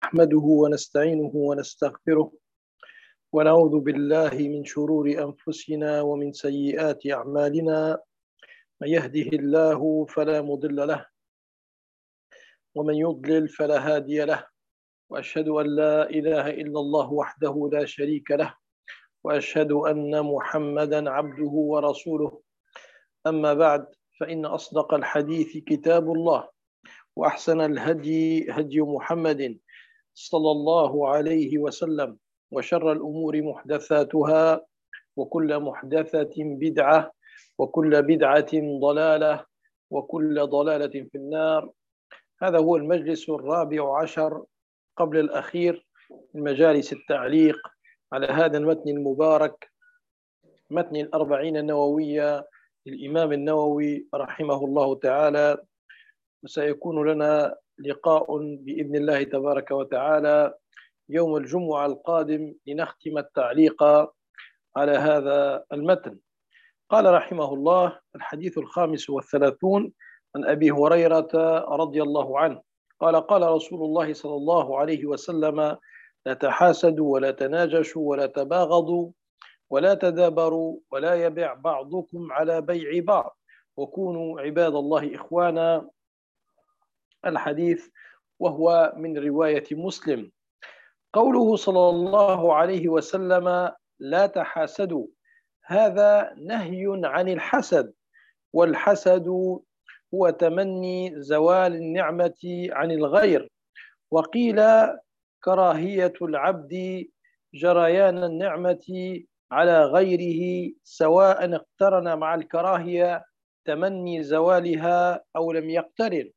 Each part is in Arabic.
نحمده ونستعينه ونستغفره ونعوذ بالله من شرور أنفسنا ومن سيئات أعمالنا. من يهده الله فلا مضل له ومن يضلل فلا هادي له، وأشهد أن لا إله إلا الله وحده لا شريك له، وأشهد أن محمدا عبده ورسوله. أما بعد، فإن أصدق الحديث كتاب الله، وأحسن الهدي هدي محمد صلى الله عليه وسلم، وشر الأمور محدثاتها، وكل محدثة بدعة، وكل بدعة ضلالة، وكل ضلالة في النار. هذا هو المجلس الرابع عشر قبل الأخير من مجالس التعليق على هذا المتن المبارك، متن الأربعين النووية للإمام النووي رحمه الله تعالى. وسيكون لنا لقاء بإذن الله تبارك وتعالى يوم الجمعة القادم لنختم التعليق على هذا المتن. قال رحمه الله: الحديث الخامس والثلاثون عن أبي هريرة رضي الله عنه قال: قال رسول الله صلى الله عليه وسلم: لا تحاسدوا ولا تناجشوا ولا تباغضوا ولا تدابروا ولا يبع بعضكم على بيع بعض، وكونوا عباد الله إخوانا. الحديث وهو من رواية مسلم. قوله صلى الله عليه وسلم: لا تحاسدوا، هذا نهي عن الحسد، والحسد هو تمني زوال النعمة عن الغير، وقيل كراهية العبد جريان النعمة على غيره، سواء اقترن مع الكراهية تمني زوالها أو لم يقترن.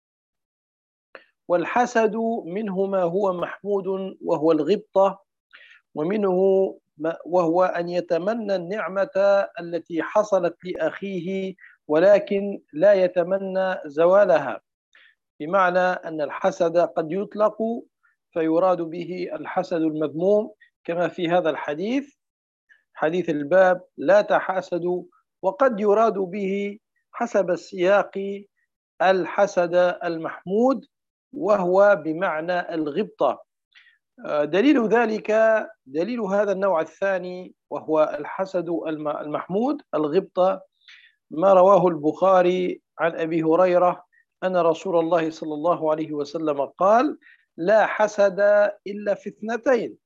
والحسد منه ما هو محمود وهو الغبطة، ومنه وهو أن يتمنى النعمة التي حصلت لأخيه ولكن لا يتمنى زوالها، بمعنى أن الحسد قد يطلق فيراد به الحسد المذموم، كما في هذا الحديث، حديث الباب: لا تحاسدوا، وقد يراد به حسب السياق الحسد المحمود، وهو بمعنى الغبطة. دليل ذلك، دليل هذا النوع الثاني وهو الحسد المحمود الغبطة، ما رواه البخاري عن أبي هريرة أن رسول الله صلى الله عليه وسلم قال: لا حسد إلا في اثنتين: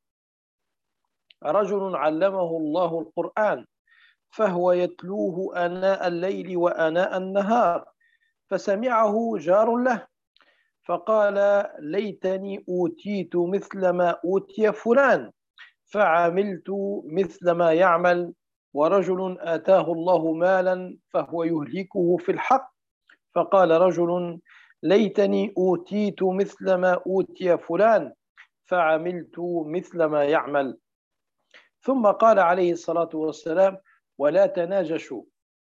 رجل علمه الله القرآن فهو يتلوه آناء الليل وآناء النهار، فسمعه جار له فقال: ليتني أوتيت مثل ما أوتي فلان فعملت مثل ما يعمل. ورجل آتاه الله مالا فهو يهلكه في الحق فقال رجل: ليتني أوتيت مثل ما أوتي فلان فعملت مثل ما يعمل. ثم قال عليه الصلاة والسلام: ولا تناجشوا.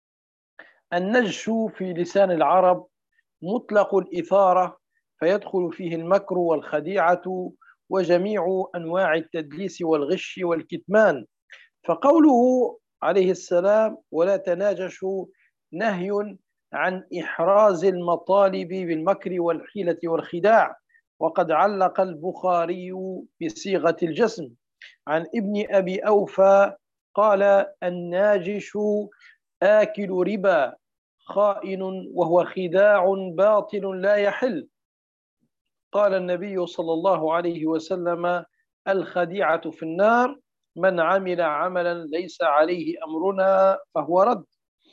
النجش في لسان العرب مطلق الإثارة، فيدخل فيه المكر والخديعة وجميع أنواع التدليس والغش والكتمان. فقوله عليه السلام: ولا تناجشوا، نهي عن إحراز المطالب بالمكر والحيلة والخداع. وقد علق البخاري بصيغة الجزم عن ابن أبي أوفى قال: الناجش آكل ربا خائن وهو خداع باطل لا يحل. قال النبي صلى الله عليه وسلم: الخديعة في النار، من عمل عملا ليس عليه أمرنا فهو رد.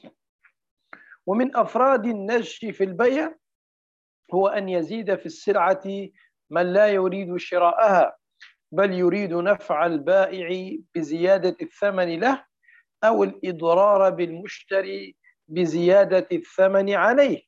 ومن أفراد النجش في البيع هو أن يزيد في السلعة من لا يريد شراءها، بل يريد نفع البائع بزيادة الثمن له، أو الإضرار بالمشتري بزيادة الثمن عليه.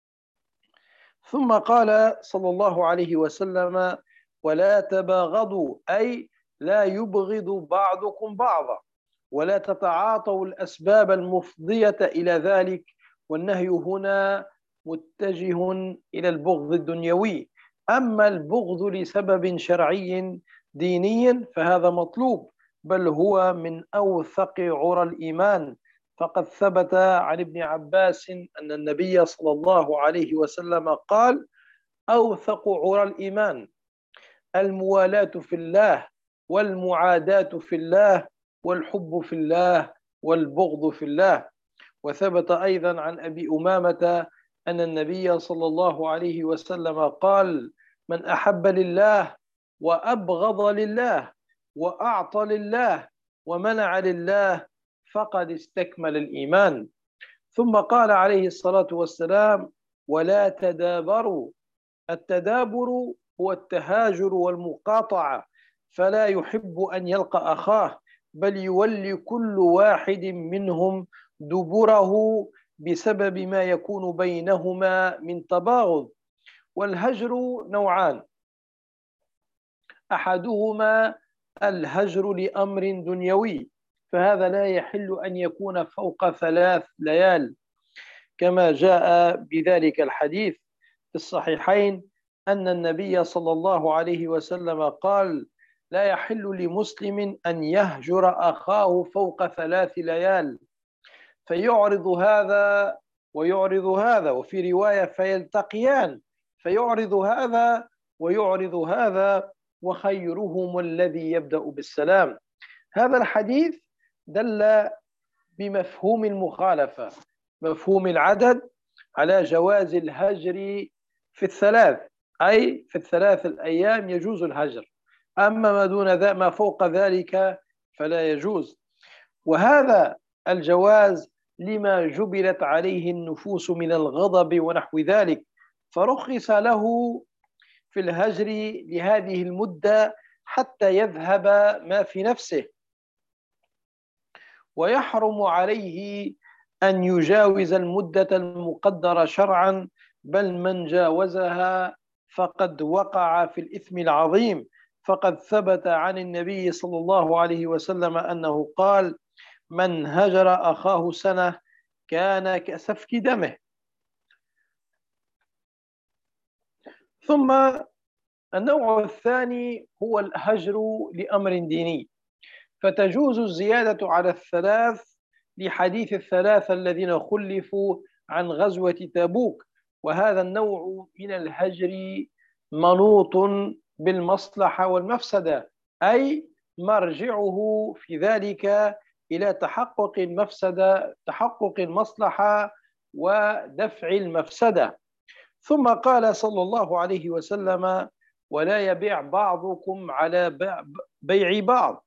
ثم قال صلى الله عليه وسلم: ولا تباغضوا، أي لا يبغض بعضكم بعضا، ولا تتعاطوا الأسباب المفضية إلى ذلك. والنهي هنا متجه إلى البغض الدنيوي. أما البغض لسبب شرعي ديني فهذا مطلوب، بل هو من أوثق عرى الإيمان. فقد ثبت عن ابن عباس أن النبي صلى الله عليه وسلم قال: أوثق عرى الإيمان الموالاة في الله، والمعاداة في الله، والحب في الله، والبغض في الله. وثبت أيضا عن أبي أمامة أن النبي صلى الله عليه وسلم قال: من أحب لله وأبغض لله وأعطى لله ومنع لله فقد استكمل الإيمان. ثم قال عليه الصلاة والسلام: ولا تدابروا. التدابر هو التهاجر والمقاطعة، فلا يحب أن يلقى أخاه، بل يولي كل واحد منهم دبره بسبب ما يكون بينهما من تباغض. والهجر نوعان: أحدهما الهجر لأمر دنيوي، فهذا لا يحل أن يكون فوق 3 ليال، كما جاء بذلك الحديث في الصحيحين أن النبي صلى الله عليه وسلم قال: لا يحل لمسلم أن يهجر أخاه فوق 3 ليال، فيعرض هذا ويعرض هذا، وفي رواية فيلتقيان، فيعرض هذا ويعرض هذا، وخيرهم الذي يبدأ بالسلام. هذا الحديث دل بمفهوم المخالفة، مفهوم العدد، على جواز الهجر في الثلاث، أي في ال3 الأيام يجوز الهجر، أما ما دون ذلك ما فوق ذلك فلا يجوز. وهذا الجواز لما جبلت عليه النفوس من الغضب ونحو ذلك، فرخص له في الهجر لهذه المدة حتى يذهب ما في نفسه. ويحرم عليه أن يجاوز المدة المقدرة شرعا، بل من جاوزها فقد وقع في الإثم العظيم. فقد ثبت عن النبي صلى الله عليه وسلم أنه قال: من هجر أخاه سنة كان كسفك دمه. ثم النوع الثاني هو الهجر لأمر ديني، فتجوز الزيادة على ال3 لحديث ال3 الذين خلفوا عن غزوة تبوك. وهذا النوع من الهجر منوط بالمصلحة والمفسدة، أي مرجعه في ذلك إلى تحقق المفسدة، تحقق المصلحة ودفع المفسدة. ثم قال صلى الله عليه وسلم: ولا يبيع بعضكم على بيع بعض.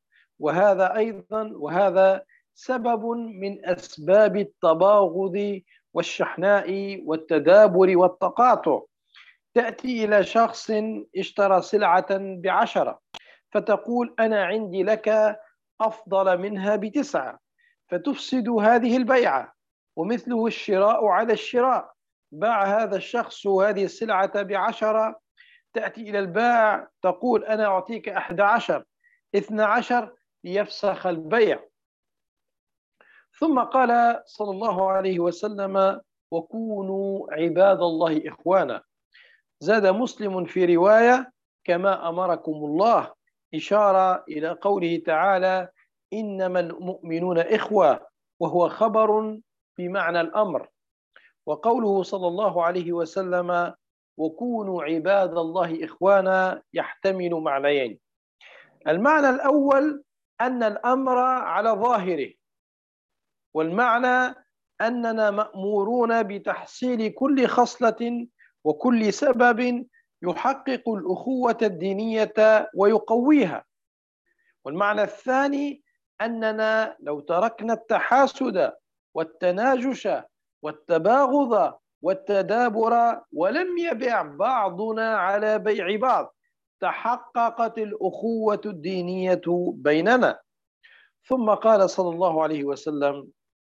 وهذا سبب من أسباب التباغض والشحناء والتدابر والتقاطع. تأتي إلى شخص اشترى سلعة ب10، فتقول: أنا عندي لك أفضل منها ب9، فتفسد هذه البيعة. ومثله الشراء على الشراء، باع هذا الشخص هذه السلعة ب10، تأتي إلى البائع تقول: أنا أعطيك 11، 12، ليفسخ البيع. ثم قال صلى الله عليه وسلم: وكونوا عباد الله إخوانا. زاد مسلم في رواية: كما أمركم الله، إشارة إلى قوله تعالى: إنما المؤمنون إخوة، وهو خبر بمعنى الأمر. وقوله صلى الله عليه وسلم: وكونوا عباد الله إخوانا، يحتمل معنيين: المعنى الأول أن الأمر على ظاهره، والمعنى أننا مأمورون بتحصيل كل خصلة وكل سبب يحقق الأخوة الدينية ويقويها. والمعنى الثاني أننا لو تركنا التحاسد والتناجش والتباغض والتدابر ولم يبع بعضنا على بيع بعض، تحققت الأخوة الدينية بيننا. ثم قال صلى الله عليه وسلم: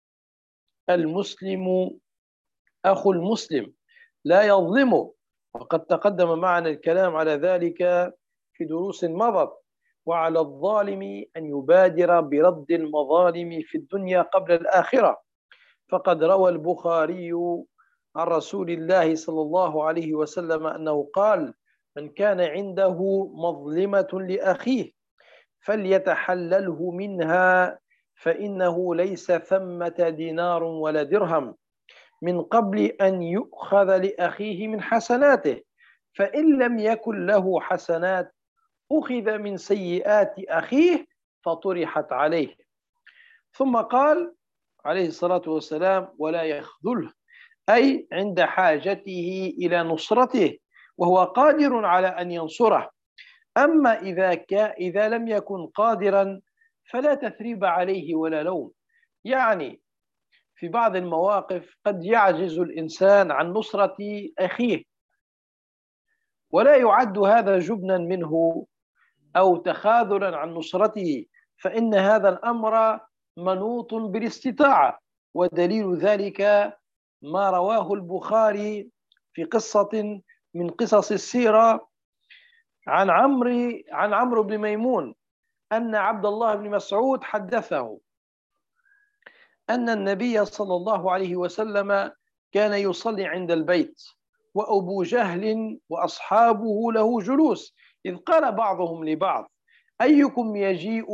المسلم أخو المسلم لا يظلمه. وقد تقدم معنا الكلام على ذلك في دروس مضت. وعلى الظالم أن يبادر برد المظالم في الدنيا قبل الآخرة. فقد روى البخاري عن رسول الله صلى الله عليه وسلم أنه قال: من كان عنده مظلمة لأخيه فليتحلله منها، فإنه ليس ثمة دينار ولا درهم، من قبل أن يؤخذ لأخيه من حسناته، فإن لم يكن له حسنات أخذ من سيئات أخيه فطرحت عليه. ثم قال عليه الصلاة والسلام: ولا يخذله، أي عند حاجته إلى نصرته وهو قادر على أن ينصره. أما إذا لم يكن قادرا فلا تثريب عليه ولا لوم. يعني في بعض المواقف قد يعجز الإنسان عن نصرة أخيه، ولا يعد هذا جبنا منه أو تخاذلا عن نصرته، فإن هذا الأمر منوط بالاستطاعة. ودليل ذلك ما رواه البخاري في قصة من قصص السيرة عن عمرو بن ميمون أن عبد الله بن مسعود حدثه أن النبي صلى الله عليه وسلم كان يصلي عند البيت وأبو جهل وأصحابه له جلوس، إذ قال بعضهم لبعض: أيكم يجيء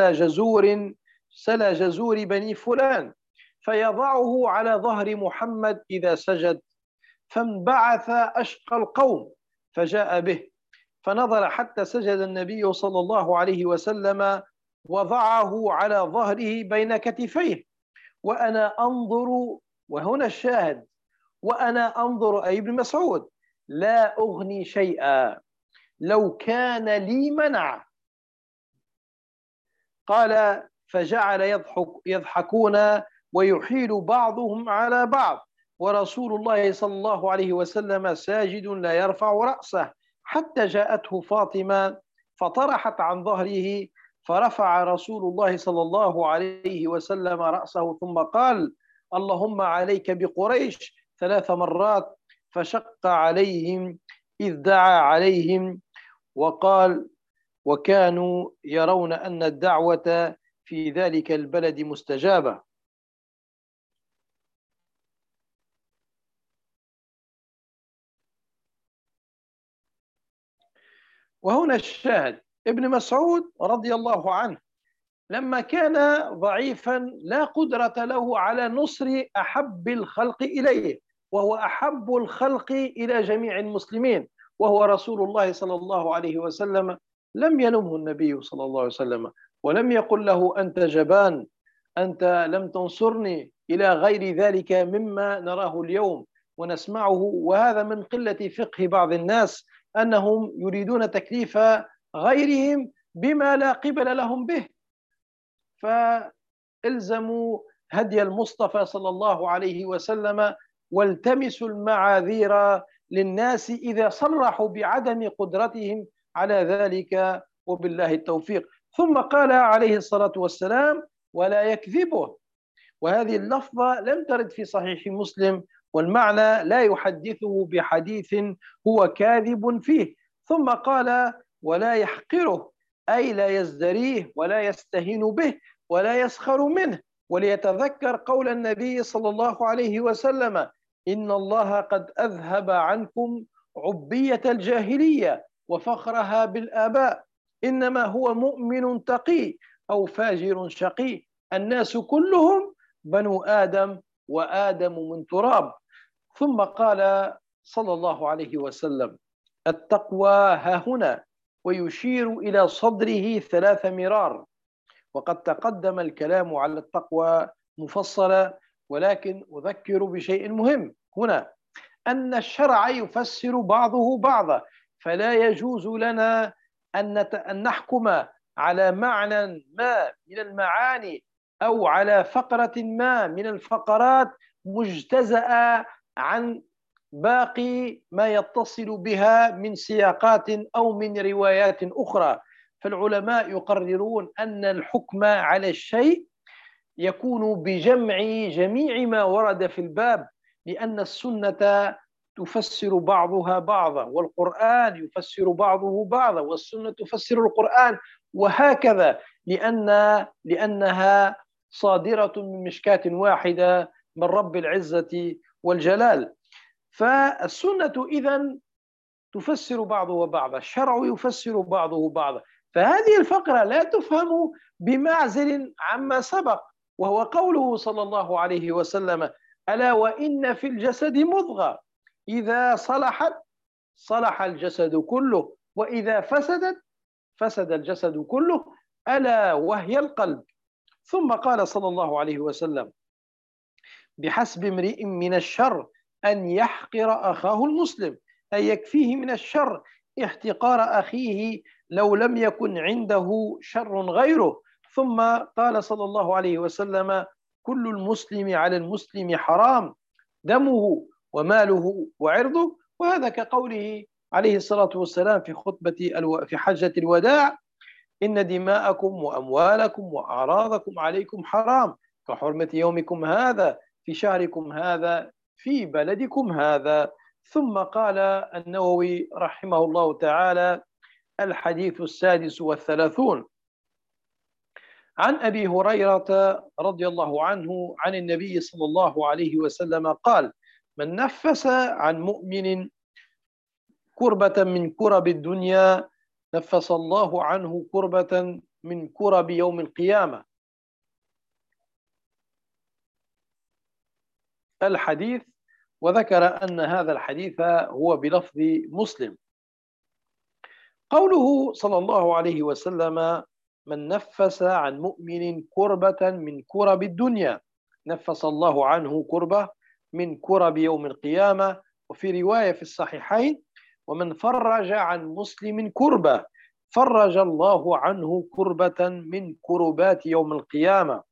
سلا جزور بني فلان فيضعه على ظهر محمد إذا سجد؟ فانبعث أشقى القوم فجاء به، فنظر حتى سجد النبي صلى الله عليه وسلم، وضعه على ظهره بين كتفيه، وأنا أنظر. وهنا الشاهد: وأنا أنظر، أي ابن مسعود، لا أغني شيئا لو كان لي منع. قال: فجعل يضحكون ويحيل بعضهم على بعض، ورسول الله صلى الله عليه وسلم ساجد لا يرفع رأسه، حتى جاءته فاطمة فطرحت عن ظهره، فرفع رسول الله صلى الله عليه وسلم رأسه ثم قال: اللهم عليك بقريش 3 مرات، فشق عليهم إذ دعا عليهم وقال: وكانوا يرون أن الدعوة في ذلك البلد مستجابة. وهنا الشاهد: ابن مسعود رضي الله عنه لما كان ضعيفا لا قدرة له على نصر أحب الخلق إليه، وهو أحب الخلق إلى جميع المسلمين، وهو رسول الله صلى الله عليه وسلم، لم يلمه النبي صلى الله عليه وسلم، ولم يقل له: أنت جبان، أنت لم تنصرني، إلى غير ذلك مما نراه اليوم ونسمعه. وهذا من قلة فقه بعض الناس، أنهم يريدون تكليف غيرهم بما لا قبل لهم به. فالزموا هدي المصطفى صلى الله عليه وسلم، والتمسوا المعاذير للناس إذا صرحوا بعدم قدرتهم على ذلك، وبالله التوفيق. ثم قال عليه الصلاة والسلام: ولا يكذبه. وهذه اللفظة لم ترد في صحيح مسلم، والمعنى لا يحدثه بحديث هو كاذب فيه. ثم قال: ولا يحقره، أي لا يزدريه ولا يستهين به ولا يسخر منه، وليتذكر قول النبي صلى الله عليه وسلم: إن الله قد أذهب عنكم عبية الجاهلية وفخرها بالآباء، إنما هو مؤمن تقي أو فاجر شقي، الناس كلهم بنو آدم وآدم من تراب. ثم قال صلى الله عليه وسلم: التقوى ها هنا، ويشير إلى صدره 3 مرار. وقد تقدم الكلام على التقوى مفصلا، ولكن أذكر بشيء مهم هنا: أن الشرع يفسر بعضه بعضا، فلا يجوز لنا أن نحكم على معنى ما من المعاني أو على فقرة ما من الفقرات مجتزأة عن باقي ما يتصل بها من سياقات أو من روايات أخرى. فالعلماء يقررون أن الحكم على الشيء يكون بجمع جميع ما ورد في الباب، لأن السنة تفسر بعضها بعضا، والقرآن يفسر بعضه بعضا، والسنة تفسر القرآن، وهكذا، لأنها صادرة من مشكاة واحدة من رب العزة والجلال. فالسنة إذن تفسر بعضها بعضا، الشرع يفسر بعضه بعضا. فهذه الفقرة لا تفهم بمعزل عما سبق، وهو قوله صلى الله عليه وسلم: ألا وإن في الجسد مضغة إذا صلحت صلح الجسد كله، وإذا فسدت فسد الجسد كله ألا وهي القلب. ثم قال صلى الله عليه وسلم: بحسب امرئ من الشر أن يحقر أخاه المسلم، أي يكفيه من الشر احتقار أخيه لو لم يكن عنده شر غيره. ثم قال صلى الله عليه وسلم: كل المسلم على المسلم حرام، دمه وماله وعرضه. وهذا كقوله عليه الصلاة والسلام في في حجة الوداع: إن دماءكم وأموالكم وأعراضكم عليكم حرام كحرمة يومكم هذا في شهركم هذا في بلدكم هذا. ثم قال النووي رحمه الله تعالى: الحديث السادس والثلاثون، عن أبي هريرة رضي الله عنه عن النبي صلى الله عليه وسلم قال: من نفس عن مؤمن كربة من كرب الدنيا نفس الله عنه كربة من كرب يوم القيامة. الحديث. وذكر أن هذا الحديث هو بلفظ مسلم. قوله صلى الله عليه وسلم: من نفس عن مؤمن كربة من كرب الدنيا نفس الله عنه كربة من كرب يوم القيامة. وفي رواية في الصحيحين: ومن فرج عن مسلم كربة فرج الله عنه كربة من كربات يوم القيامة.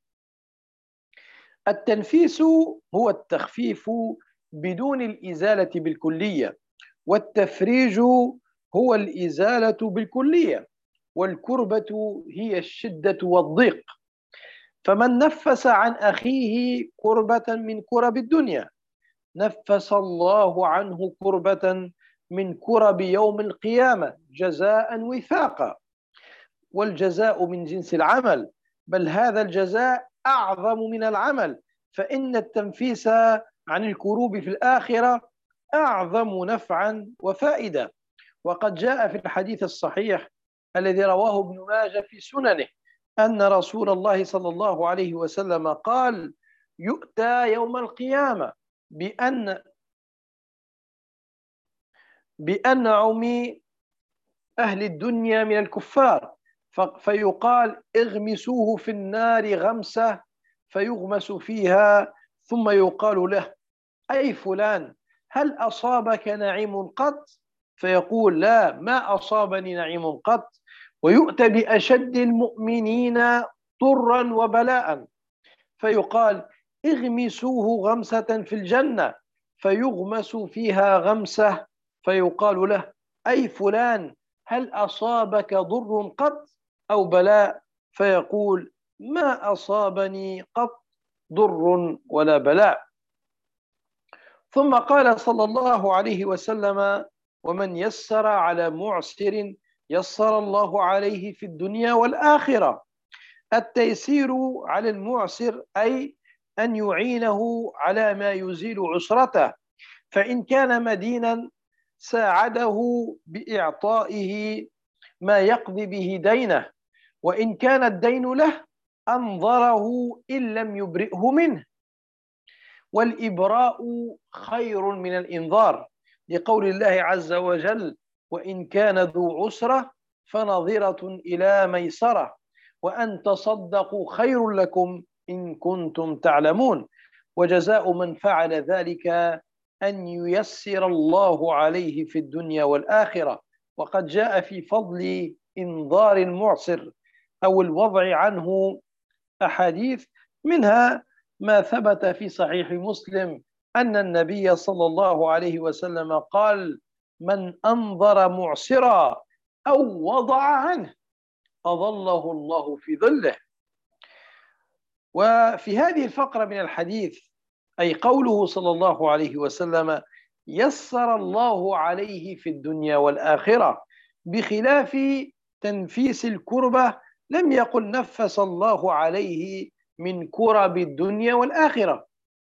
التنفيس هو التخفيف بدون الإزالة بالكلية، والتفريج هو الإزالة بالكلية، والكربة هي الشدة والضيق. فمن نفس عن أخيه كربة من كرب الدنيا نفس الله عنه كربة من كرب يوم القيامة جزاء وفاقا. والجزاء من جنس العمل، بل هذا الجزاء أعظم من العمل، فإن التنفيس عن الكروب في الآخرة أعظم نفعا وفائدة. وقد جاء في الحديث الصحيح الذي رواه ابن ماجه في سننه أن رسول الله صلى الله عليه وسلم قال: يؤتى يوم القيامة بأنعم أهل الدنيا من الكفار، فيقال: اغمسوه في النار غمسة، فيغمس فيها، ثم يقال له: أي فلان، هل أصابك نعيم قط؟ فيقول: لا، ما أصابني نعيم قط. ويؤتى بأشد المؤمنين ضرا وبلاء، فيقال: اغمسوه غمسة في الجنة، فيغمس فيها غمسة، فيقال له: أي فلان، هل أصابك ضر قط أو بلاء؟ فيقول: ما أصابني قط ضر ولا بلاء. ثم قال صلى الله عليه وسلم: ومن يسر على معسر يسر الله عليه في الدنيا والآخرة. التيسير على المعسر أي أن يعينه على ما يزيل عسرته، فإن كان مدينا ساعده بإعطائه ما يقضي به دينه، وإن كان الدين له أنظره إن لم يبرئه منه. والإبراء خير من الإنظار، لقول الله عز وجل: وإن كان ذو عسرة فنظرة إلى ميسرة، وأن تصدقوا خير لكم إن كنتم تعلمون. وجزاء من فعل ذلك أن ييسر الله عليه في الدنيا والآخرة. وقد جاء في فضل إنظار المعسر أو الوضع عنه أحاديث، منها ما ثبت في صحيح مسلم أن النبي صلى الله عليه وسلم قال: من أنظر معسرا أو وضع عنه أظله الله في ظله. وفي هذه الفقرة من الحديث، أي قوله صلى الله عليه وسلم: يسر الله عليه في الدنيا والآخرة، بخلاف تنفيس الكربة لم يقل نفس الله عليه من كرب الدنيا والآخرة.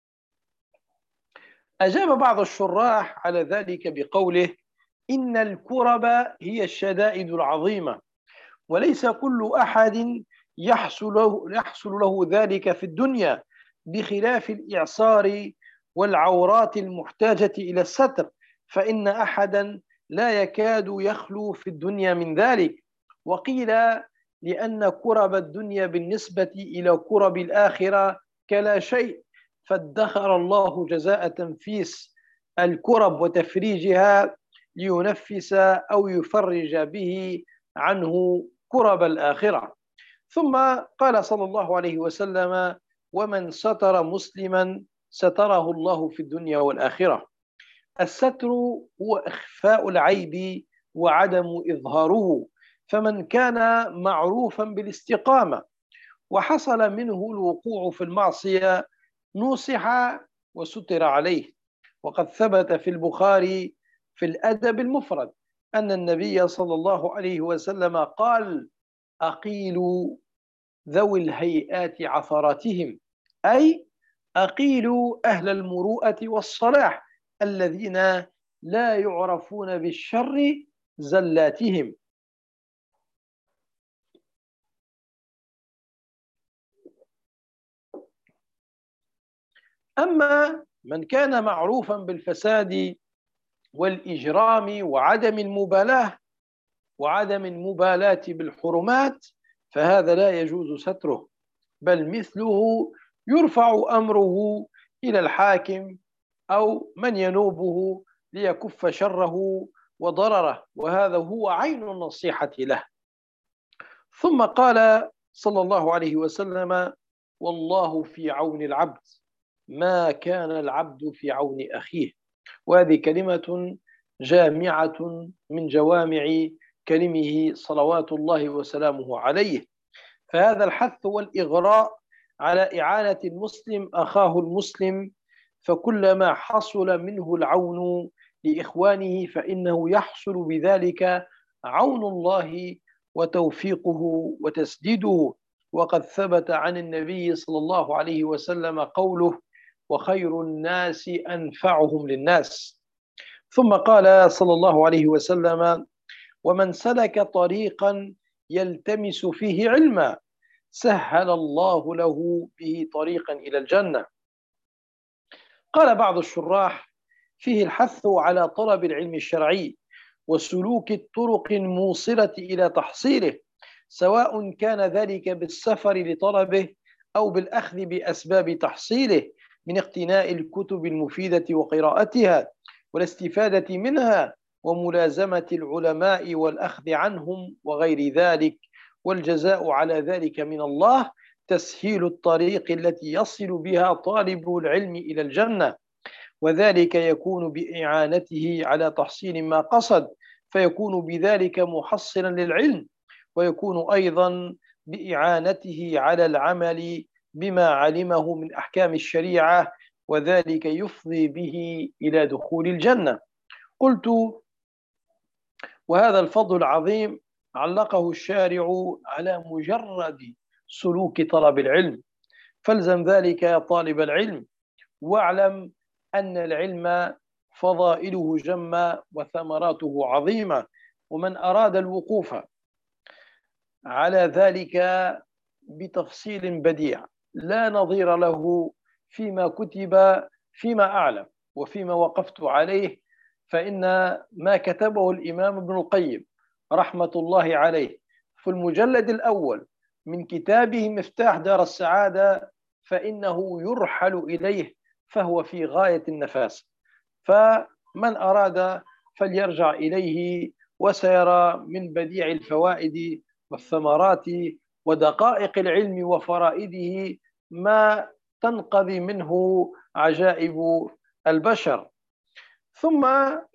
أجاب بعض الشراح على ذلك بقوله: إن الكرب هي الشدائد العظيمة، وليس كل أحد يحصل له ذلك في الدنيا، بخلاف الإعصار والعورات المحتاجة إلى الستر، فإن أحدا لا يكاد يخلو في الدنيا من ذلك. وقيل لأن كرب الدنيا بالنسبة إلى كرب الآخرة كلا شيء، فادخر الله جزاء تنفيس الكرب وتفريجها لينفس أو يفرج به عنه كرب الآخرة. ثم قال صلى الله عليه وسلم: ومن ستر مسلما ستره الله في الدنيا والآخرة. الستر هو إخفاء العيب وعدم إظهاره، فمن كان معروفا بالاستقامة وحصل منه الوقوع في المعصية نصح وستر عليه. وقد ثبت في البخاري في الأدب المفرد أن النبي صلى الله عليه وسلم قال: أقيلوا ذوي الهيئات عثراتهم، أي أقيلوا أهل المروءة والصلاح الذين لا يعرفون بالشر زلاتهم. أما من كان معروفا بالفساد والإجرام وعدم المبالاة بالحرمات، فهذا لا يجوز ستره، بل مثله يرفع أمره إلى الحاكم أو من ينوبه ليكف شره وضرره، وهذا هو عين النصيحة له. ثم قال صلى الله عليه وسلم: والله في عون العبد ما كان العبد في عون أخيه. وهذه كلمة جامعة من جوامع كلمه صلوات الله وسلامه عليه. فهذا الحث والإغراء على إعانة المسلم أخاه المسلم، فكلما حصل منه العون لإخوانه فإنه يحصل بذلك عون الله وتوفيقه وتسديده. وقد ثبت عن النبي صلى الله عليه وسلم قوله: وخير الناس أنفعهم للناس. ثم قال صلى الله عليه وسلم: ومن سلك طريقا يلتمس فيه علما سهل الله له به طريقا إلى الجنة. قال بعض الشراح: فيه الحث على طلب العلم الشرعي وسلوك الطرق الموصلة إلى تحصيله، سواء كان ذلك بالسفر لطلبه أو بالأخذ بأسباب تحصيله من اقتناء الكتب المفيدة وقراءتها والاستفادة منها وملازمة العلماء والأخذ عنهم وغير ذلك. والجزاء على ذلك من الله تسهيل الطريق التي يصل بها طالب العلم إلى الجنة، وذلك يكون بإعانته على تحصيل ما قصد، فيكون بذلك محصلا للعلم، ويكون أيضا بإعانته على العمل بما علمه من أحكام الشريعة، وذلك يفضي به إلى دخول الجنة. قلت: وهذا الفضل العظيم علقه الشارع على مجرد سلوك طلب العلم، فالزم ذلك يا طالب العلم، واعلم أن العلم فضائله جمة وثمراته عظيمة. ومن أراد الوقوف على ذلك بتفصيل بديع لا نظير له فيما كتب فيما أعلم وفيما وقفت عليه، فإن ما كتبه الإمام ابن القيم رحمة الله عليه في المجلد الأول من كتابه مفتاح دار السعادة فإنه يرحل إليه، فهو في غاية النفاسة. فمن أراد فليرجع إليه وسيرى من بديع الفوائد والثمرات ودقائق العلم وفرائده ما تنقضي منه عجائب البشر. ثم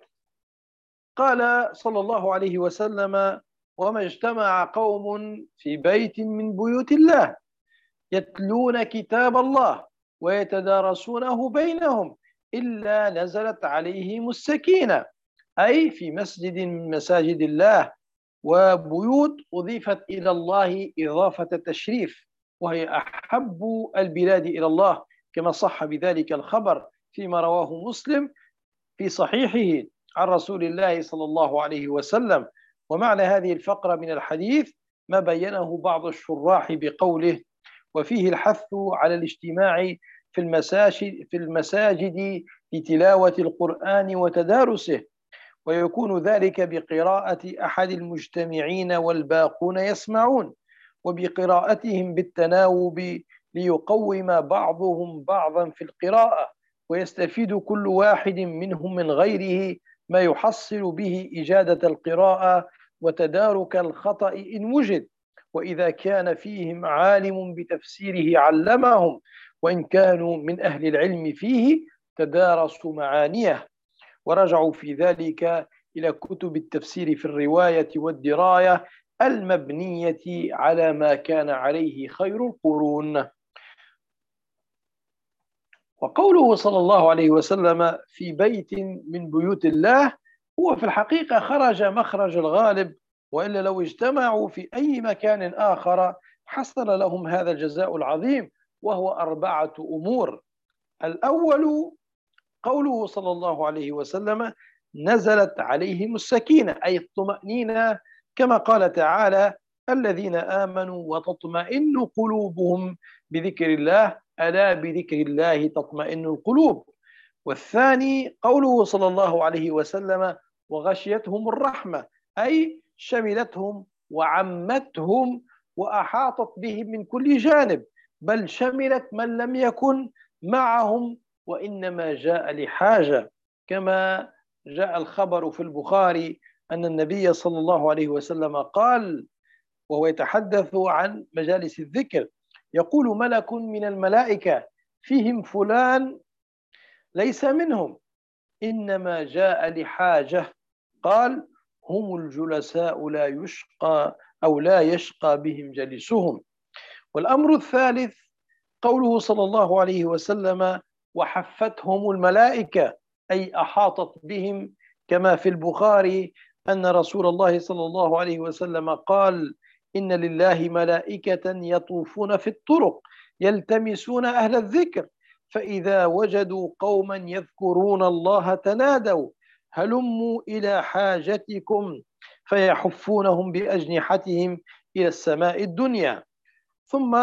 قال صلى الله عليه وسلم: وما اجتمع قوم في بيت من بيوت الله يتلون كتاب الله ويتدارسونه بينهم إلا نزلت عليهم السكينة، أي في مسجد من مساجد الله. وبيوت أضيفت إلى الله إضافة التشريف، وهي أحب البلاد إلى الله، كما صح بذلك الخبر فيما رواه مسلم في صحيحه عن رسول الله صلى الله عليه وسلم. ومعنى هذه الفقرة من الحديث ما بينه بعض الشراح بقوله: وفيه الحث على الاجتماع في المساجد لتلاوة القرآن وتدارسه، ويكون ذلك بقراءة أحد المجتمعين والباقون يسمعون، وبقراءتهم بالتناوب ليقوم بعضهم بعضا في القراءة، ويستفيد كل واحد منهم من غيره ما يحصل به إجادة القراءة وتدارك الخطأ إن وجد. وإذا كان فيهم عالم بتفسيره علمهم، وإن كانوا من أهل العلم فيه تدارسوا معانيه، ورجعوا في ذلك إلى كتب التفسير في الرواية والدراية المبنية على ما كان عليه خير القرون. وقوله صلى الله عليه وسلم في بيت من بيوت الله هو في الحقيقة خرج مخرج الغالب، وإلا لو اجتمعوا في أي مكان آخر حصل لهم هذا الجزاء العظيم، وهو 4 أمور. الأول قوله صلى الله عليه وسلم نزلت عليهم السكينة، أي الطمأنينة، كما قال تعالى الذين آمنوا وتطمئن قلوبهم بذكر الله، ألا بذكر الله تطمئن القلوب. والثاني قوله صلى الله عليه وسلم وغشيتهم الرحمة، أي شملتهم وعمتهم وأحاطت بهم من كل جانب، بل شملت من لم يكن معهم وإنما جاء لحاجة، كما جاء الخبر في البخاري أن النبي صلى الله عليه وسلم قال وهو يتحدث عن مجالس الذكر، يقول ملك من الملائكة فيهم فلان ليس منهم إنما جاء لحاجة، قال هم الجلساء لا يشقى أو لا يشقى بهم جلسهم. والأمر الثالث قوله صلى الله عليه وسلم وحفتهم الملائكة، أي أحاطت بهم، كما في البخاري أن رسول الله صلى الله عليه وسلم قال إن لله ملائكة يطوفون في الطرق يلتمسون أهل الذكر، فإذا وجدوا قوما يذكرون الله تنادوا هلموا إلى حاجتكم، فيحفونهم بأجنحتهم إلى السماء الدنيا. ثم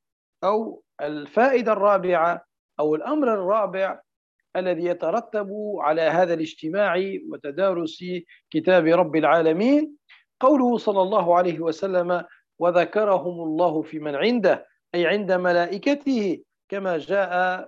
أو الفائدة الرابعة أو الأمر الرابع الذي يترتب على هذا الاجتماع وتدارس كتاب رب العالمين قوله صلى الله عليه وسلم وذكرهم الله في من عنده، أي عند ملائكته، كما جاء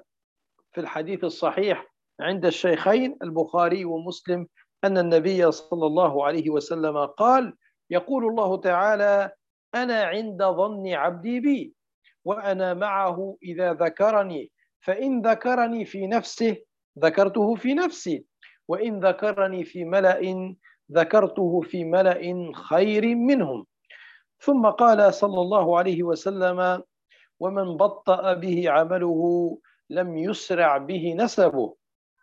في الحديث الصحيح عند الشيخين البخاري ومسلم أن النبي صلى الله عليه وسلم قال يقول الله تعالى أنا عند ظن عبدي بي وأنا معه إذا ذكرني، فإن ذكرني في نفسه ذكرته في نفسي، وإن ذكرني في ملأ ذكرته في ملأ خير منهم. ثم قال صلى الله عليه وسلم ومن بطأ به عمله لم يسرع به نسبه.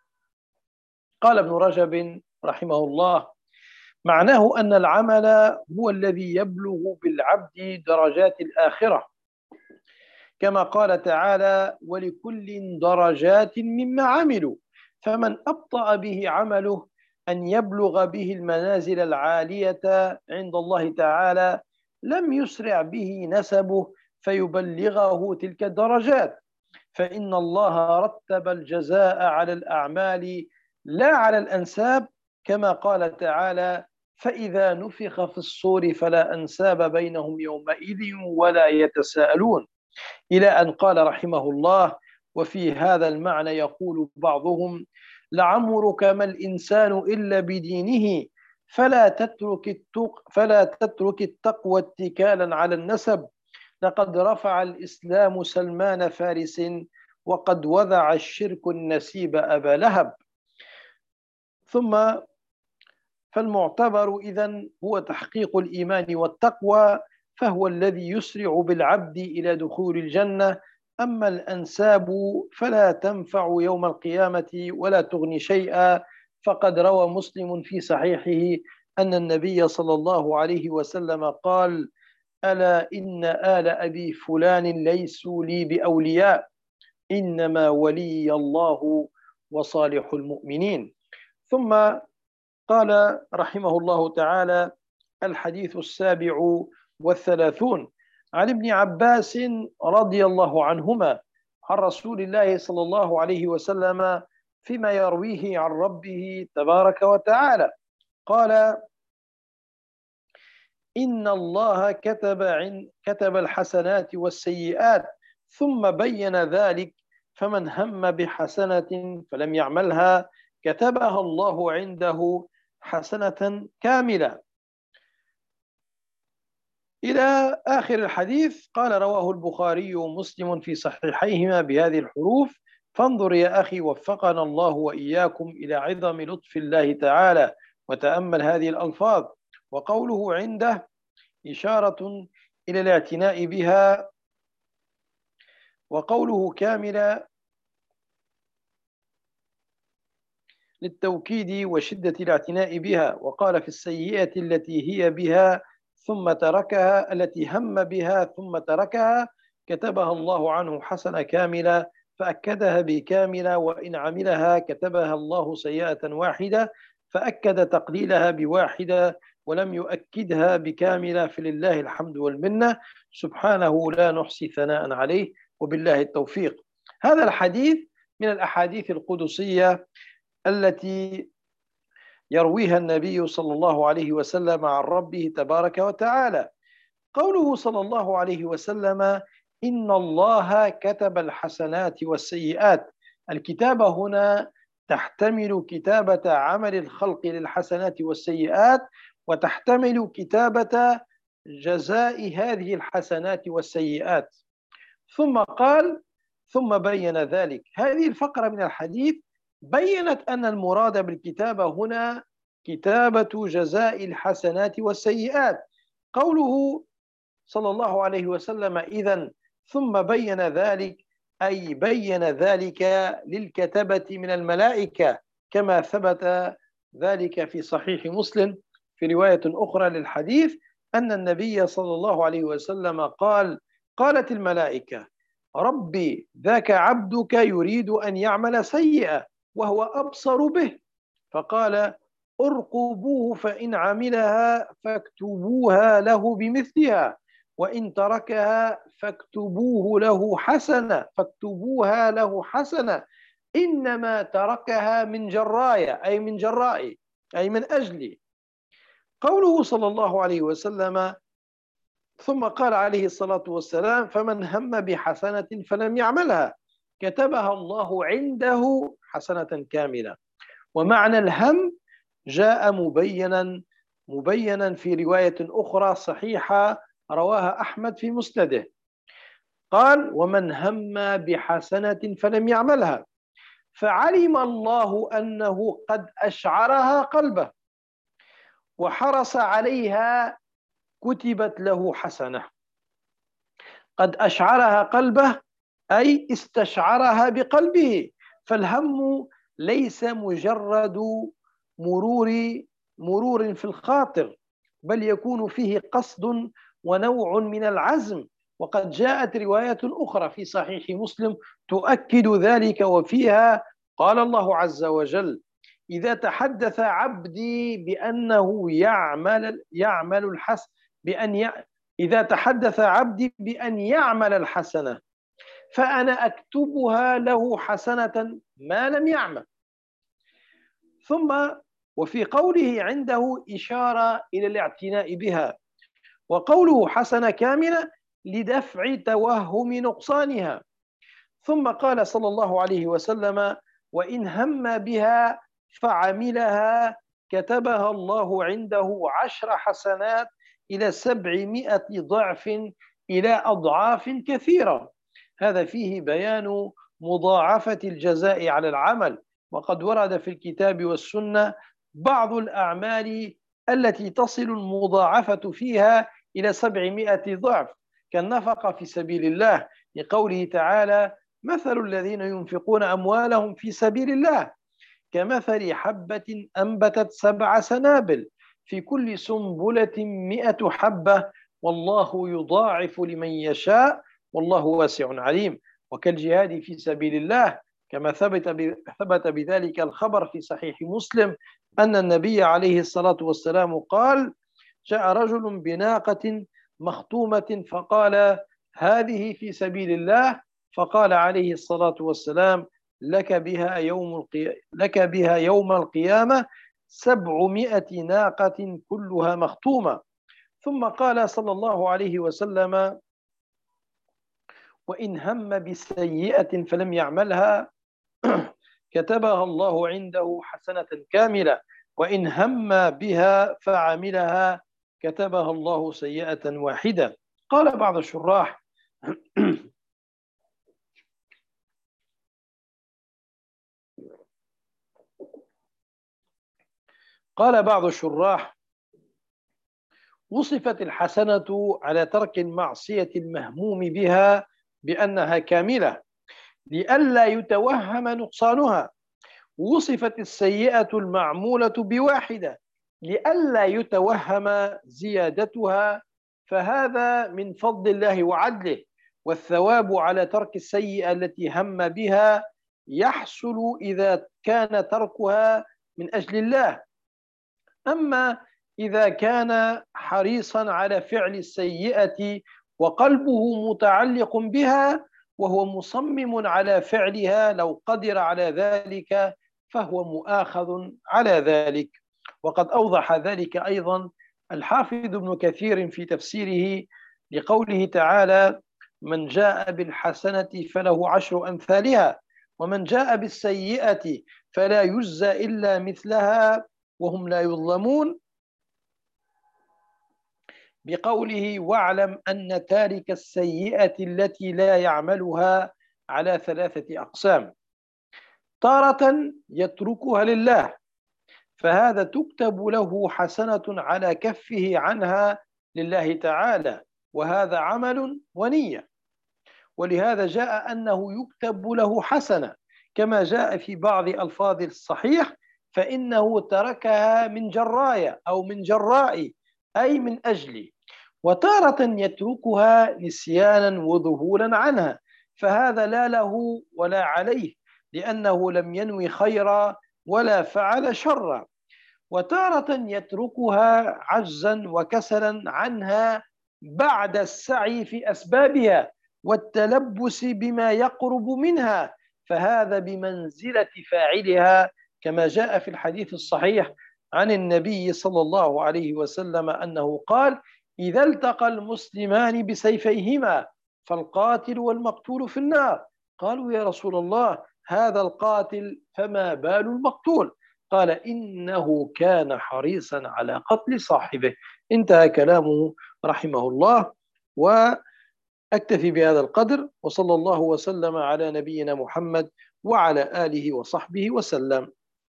قال ابن رجب رحمه الله معناه أن العمل هو الذي يبلغ بالعبد درجات الآخرة، كما قال تعالى ولكل درجات مما عملوا، فمن أبطأ به عمله أن يبلغ به المنازل العالية عند الله تعالى لم يسرع به نسبه فيبلغه تلك الدرجات، فإن الله رتب الجزاء على الأعمال لا على الأنساب، كما قال تعالى فإذا نفخ في الصور فلا أنساب بينهم يومئذ ولا يتساءلون، إلى أن قال رحمه الله وفي هذا المعنى يقول بعضهم لعمرك ما الإنسان إلا بدينه فلا تترك التقوى اتكالا على النسب، لقد رفع الإسلام سلمان فارس وقد وضع الشرك النسيب أبا لهب. ثم فالمعتبر إذن هو تحقيق الإيمان والتقوى، فهو الذي يسرع بالعبد إلى دخول الجنة، أما الأنساب فلا تنفع يوم القيامة ولا تغني شيئا. فقد روى مسلم في صحيحه أن النبي صلى الله عليه وسلم قال ألا إن آل أبي فلان ليسوا لي بأولياء إنما ولي الله وصالح المؤمنين. ثم قال رحمه الله تعالى الحديث 37 عن ابن عباس رضي الله عنهما عن رسول الله صلى الله عليه وسلم فيما يرويه عن ربه تبارك وتعالى قال: إن الله كتب الحسنات والسيئات ثم بين ذلك، فمن هم بحسنة فلم يعملها كتبها الله عنده حسنة كاملة، إلى آخر الحديث. قال: رواه البخاري ومسلم في صحيحيهما بهذه الحروف. فانظر يا أخي وفقنا الله وإياكم إلى عظم لطف الله تعالى، وتأمل هذه الألفاظ. وقوله عنده إشارة إلى الاعتناء بها، وقوله كاملة للتوكيد وشدة الاعتناء بها. وقال: في السيئة التي هي بها ثم تركها، التي هم بها ثم تركها كتبها الله عنه حسنة كاملة، فأكدها بكاملة. وإن عملها كتبها الله سيئة واحدة، فأكد تقليلها بواحدة ولم يؤكدها بكاملة. فلله الحمد والمنة، سبحانه لا نحصي ثناء عليه، وبالله التوفيق. هذا الحديث من الأحاديث القدسية التي يرويها النبي صلى الله عليه وسلم عن ربه تبارك وتعالى. قوله صلى الله عليه وسلم: إن الله كتب الحسنات والسيئات. الكتابة هنا تحتمل كتابة عمل الخلق للحسنات والسيئات، وتحتمل كتابة جزاء هذه الحسنات والسيئات. ثم قال: ثم بين ذلك. هذه الفقرة من الحديث بينت أن المراد بالكتابة هنا كتابة جزاء الحسنات والسيئات. قوله صلى الله عليه وسلم إذن ثم بين ذلك، أي بين ذلك للكتبة من الملائكة، كما ثبت ذلك في صحيح مسلم في رواية أخرى للحديث أن النبي صلى الله عليه وسلم قال: قالت الملائكة: ربي ذاك عبدك يريد أن يعمل سيئة وهو أبصر به، فقال: ارقبوه فإن عملها فاكتبوها له بمثلها، وإن تركها فاكتبوها له حسنة، إنما تركها من جراية، أي من جرائي، أي من أجلي. قوله صلى الله عليه وسلم: ثم قال عليه الصلاة والسلام: فمن هم بحسنة فلم يعملها كتبها الله عنده حسنة كاملة. ومعنى الهم جاء مبينا في رواية أخرى صحيحة رواها أحمد في مسنده. قال: ومن هم بحسنة فلم يعملها فعلم الله أنه قد أشعرها قلبه وحرص عليها كتبت له حسنة. قد أشعرها قلبه أي استشعرها بقلبه. فالهم ليس مجرد مرور في الخاطر، بل يكون فيه قصد ونوع من العزم. وقد جاءت رواية أخرى في صحيح مسلم تؤكد ذلك، وفيها قال الله عز وجل: إذا تحدث عبدي بأنه يعمل الحسن إذا تحدث عبدي بأن يعمل الحسنة فأنا أكتبها له حسنة ما لم يعمل. ثم وفي قوله عنده إشارة إلى الاعتناء بها، وقوله حسنة كاملة لدفع توهم نقصانها. ثم قال صلى الله عليه وسلم: وإن هم بها فعملها كتبها الله عنده 10 حسنات إلى 700 ضعف، إلى أضعاف كثيرة. هذا فيه بيان مضاعفة الجزاء على العمل. وقد ورد في الكتاب والسنة بعض الأعمال التي تصل المضاعفة فيها إلى 700 ضعف، كالنفقة في سبيل الله، لقوله تعالى: مثل الذين ينفقون أموالهم في سبيل الله كمثل حبة أنبتت 7 سنابل في كل سنبلة 100 حبة والله يضاعف لمن يشاء والله واسع عليم. وكالجهاد في سبيل الله، كما ثبت بذلك الخبر في صحيح مسلم أن النبي عليه الصلاة والسلام قال: جاء رجل بناقة مختومة فقال: هذه في سبيل الله. فقال عليه الصلاة والسلام: لك بها يوم القيامة 700 ناقة كلها مختومة. ثم قال صلى الله عليه وسلم: وإن هم بسيئة فلم يعملها كتبها الله عنده حسنة كاملة، وإن هم بها فعملها كتبها الله سيئة واحدة. قال بعض الشراح قال بعض الشراح: وصفت الحسنة على ترك المعصية المهموم بها بأنها كاملة لئلا يتوهم نقصانها، وصفت السيئة المعمولة بواحدة لئلا يتوهم زيادتها، فهذا من فضل الله وعدله، والثواب على ترك السيئة التي هم بها يحصل إذا كان تركها من أجل الله. أما إذا كان حريصا على فعل السيئة وقلبه متعلق بها وهو مصمم على فعلها لو قدر على ذلك فهو مؤاخذ على ذلك. وقد أوضح ذلك أيضا الحافظ ابن كثير في تفسيره لقوله تعالى: من جاء بالحسنة فله 10 أمثالها ومن جاء بالسيئة فلا يجزى إلا مثلها وهم لا يظلمون، بقوله: واعلم أن تارك السيئة التي لا يعملها على 3 أقسام: تارة يتركها لله فهذا تكتب له حسنة على كفه عنها لله تعالى، وهذا عمل ونية، ولهذا جاء أنه يكتب له حسنة، كما جاء في بعض ألفاظ الصحيح: فإنه تركها من جراية أو من جرائي أي من أجلي. وتارة يتركها نسيانا وذهولا عنها فهذا لا له ولا عليه لأنه لم ينوي خيرا ولا فعل شرا. وتارة يتركها عجزا وكسلا عنها بعد السعي في أسبابها والتلبس بما يقرب منها فهذا بمنزلة فاعلها، كما جاء في الحديث الصحيح عن النبي صلى الله عليه وسلم أنه قال: إذا التقى المسلمان بسيفيهما فالقاتل والمقتول في النار. قالوا: يا رسول الله، هذا القاتل فما بال المقتول؟ قال: إنه كان حريصا على قتل صاحبه. انتهى كلامه رحمه الله. وأكتفي بهذا القدر، وصلى الله وسلم على نبينا محمد وعلى آله وصحبه وسلم.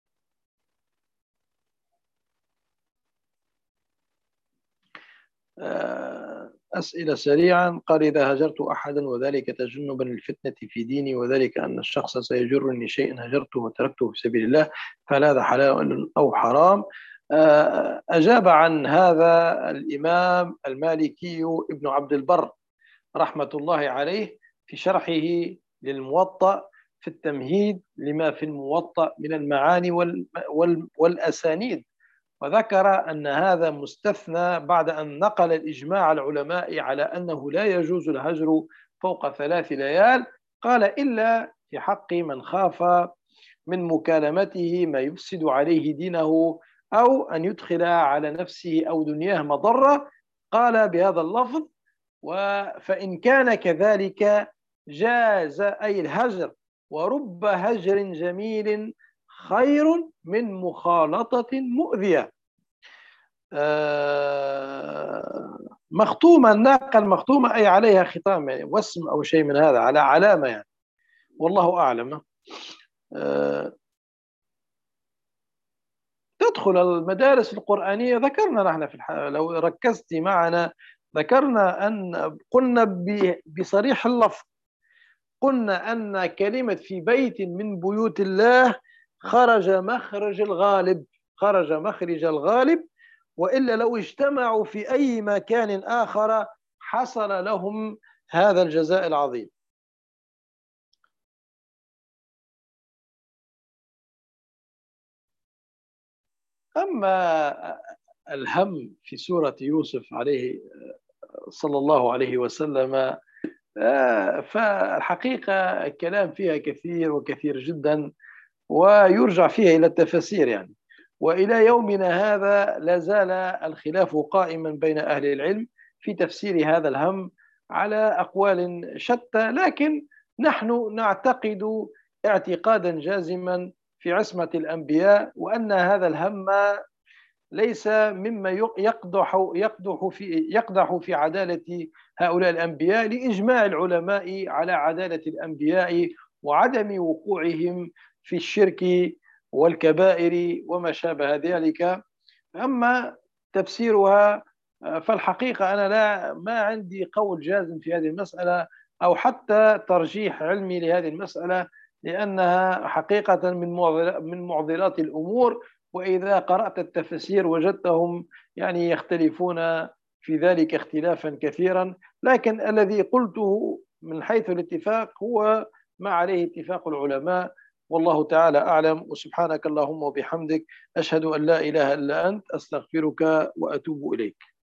أسئلة سريعا. قال: إذا هجرت أحدا وذلك تجنبا للفتنة في ديني وذلك أن الشخص سيجرني شيء هجرته وتركته في سبيل الله، فهل هذا حلال أو حرام؟ أجاب عن هذا الإمام المالكي ابن عبد البر رحمة الله عليه في شرحه للموطأ في التمهيد لما في الموطأ من المعاني والأسانيد، وذكر أن هذا مستثنى بعد أن نقل الإجماع العلماء على أنه لا يجوز الهجر فوق 3 ليال. قال: إلا في حق من خاف من مكالمته ما يفسد عليه دينه أو أن يدخل على نفسه أو دنياه مضرة. قال بهذا اللفظ: فإن كان كذلك جاز أي الهجر، ورب هجر جميل خير من مخالطة مؤذية. مختومة، الناقة المختومة أي عليها ختام، يعني وسم أو شيء من هذا، على علامة يعني، والله أعلم. تدخل المدارس القرآنية، ذكرنا نحن لو ركزت معنا ذكرنا أن قلنا بصريح اللفظ، قلنا أن كلمة في بيت من بيوت الله خرج مخرج الغالب، خرج مخرج الغالب، وإلا لو اجتمعوا في أي مكان آخر حصل لهم هذا الجزاء العظيم. أما الهم في سورة يوسف عليه صلى الله عليه وسلم فالحقيقة الكلام فيها كثير وكثير جدا، ويرجع فيها إلى التفاسير يعني. وإلى يومنا هذا لا زال الخلاف قائما بين أهل العلم في تفسير هذا الهم على أقوال شتى، لكن نحن نعتقد اعتقادا جازما في عصمة الأنبياء، وأن هذا الهم ليس مما يقدح في عدالة هؤلاء الأنبياء، لإجماع العلماء على عدالة الأنبياء وعدم وقوعهم في الشرك والكبائر وما شابه ذلك. أما تفسيرها فالحقيقة أنا ما عندي قول جازم في هذه المسألة، أو حتى ترجيح علمي لهذه المسألة، لأنها حقيقة من معضلات الأمور. وإذا قرأت التفسير وجدتهم يعني يختلفون في ذلك اختلافا كثيرا، لكن الذي قلته من حيث الاتفاق هو ما عليه اتفاق العلماء، والله تعالى أعلم. وسبحانك اللهم وبحمدك، أشهد أن لا إله إلا أنت، أستغفرك وأتوب إليك.